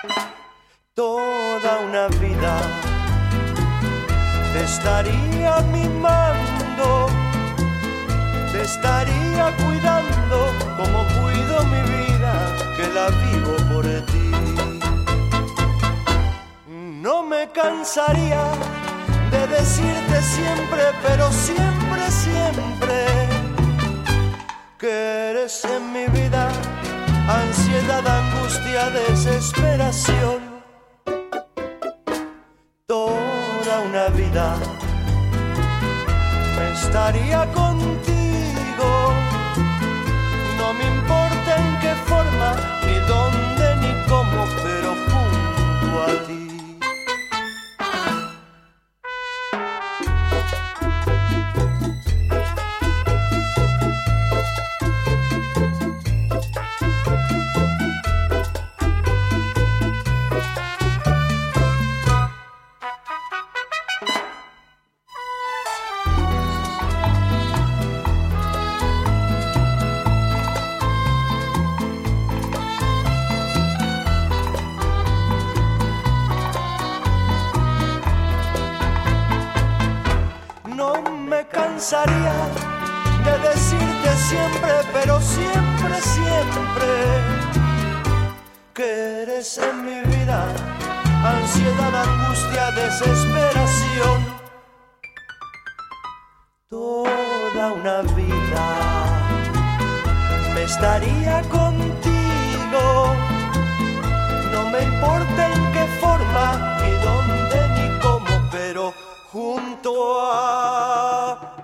Toda una vida te estaría mimando, te estaría cuidando como cuido mi vida, que la vivo por ti. No me cansaría de decirte siempre, pero siempre, siempre, que eres en mi vida ansiedad, angustia, desesperación. Toda una vida me estaría contigo, no me importa en qué forma, ni dónde, ni cómo, pero junto a ti. Cansaría de decirte siempre, pero siempre, siempre, que eres en mi vida ansiedad, angustia, desesperación. Toda una vida me estaría contigo, no me importa en qué forma, ni dónde, ni cómo, pero junto a